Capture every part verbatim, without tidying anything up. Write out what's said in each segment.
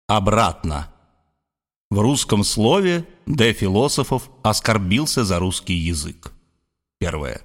Обратно. В русском слове Д. Философов оскорбился за русский язык. Первое.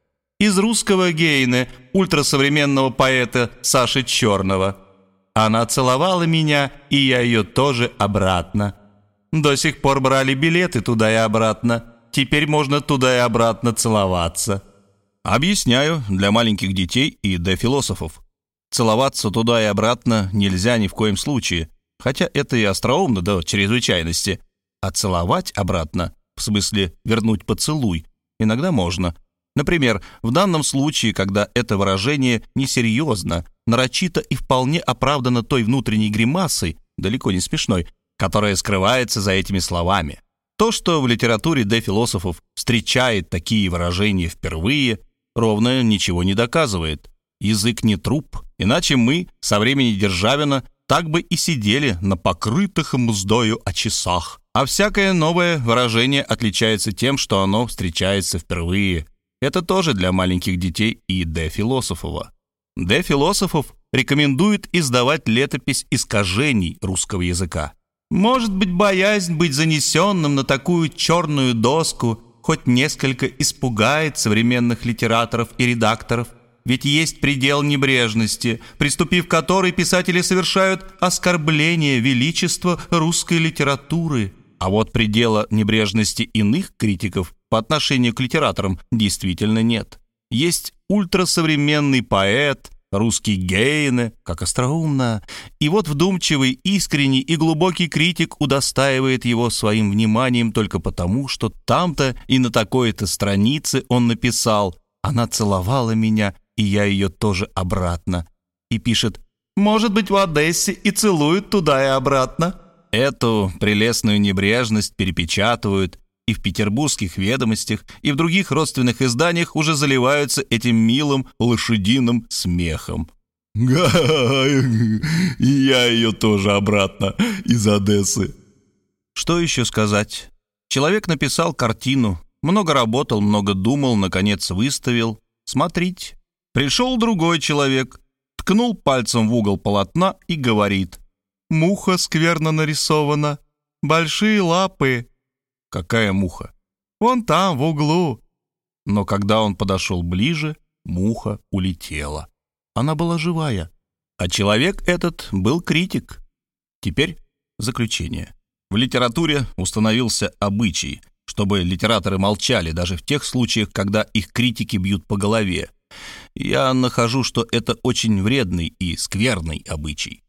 Из русского Гейне, ультрасовременного поэта Саши Черного. Она целовала меня, и я ее тоже обратно. До сих пор брали билеты туда и обратно. Теперь можно туда и обратно целоваться. Объясняю для маленьких детей и Д. Философов. Целоваться туда и обратно нельзя ни в коем случае, хотя это и остроумно до чрезвычайности. А целовать обратно, в смысле вернуть поцелуй, иногда можно. Например, в данном случае, когда это выражение несерьезно, нарочито и вполне оправдано той внутренней гримасой, далеко не смешной, которая скрывается за этими словами. То, что в литературе Д. Философов встречает такие выражения впервые, ровно ничего не доказывает. Язык не труп, иначе мы со времени Державина так бы и сидели на покрытых мздою очесах. А всякое новое выражение отличается тем, что оно встречается впервые. Это тоже для маленьких детей и Д. Философова. Д. Философов рекомендует издавать летопись искажений русского языка. Может быть, боязнь быть занесенным на такую черную доску хоть несколько испугает современных литераторов и редакторов, ведь есть предел небрежности, приступив к которой писатели совершают оскорбление величества русской литературы. А вот предела небрежности иных критиков по отношению к литераторам действительно нет. Есть ультрасовременный поэт, русский Гейне, как остроумно, и вот вдумчивый, искренний и глубокий критик удостаивает его своим вниманием только потому, что там-то и на такой-то странице он написал «Она целовала меня, и я ее тоже обратно», и пишет «Может быть, в Одессе и целуют туда и обратно». Эту прелестную небрежность перепечатывают, и в петербургских ведомостях, и в других родственных изданиях уже заливаются этим милым лошадиным смехом. «Га, и я ее тоже обратно из Одессы». Что еще сказать? Человек написал картину, много работал, много думал, наконец выставил. Смотрите. Пришел другой человек, ткнул пальцем в угол полотна и говорит: «Муха скверно нарисована, большие лапы». Какая муха? Вон там, в углу. Но когда он подошел ближе, муха улетела. Она была живая. А человек этот был критик. Теперь заключение. В литературе установился обычай, чтобы литераторы молчали даже в тех случаях, когда их критики бьют по голове. Я нахожу, что это очень вредный и скверный обычай.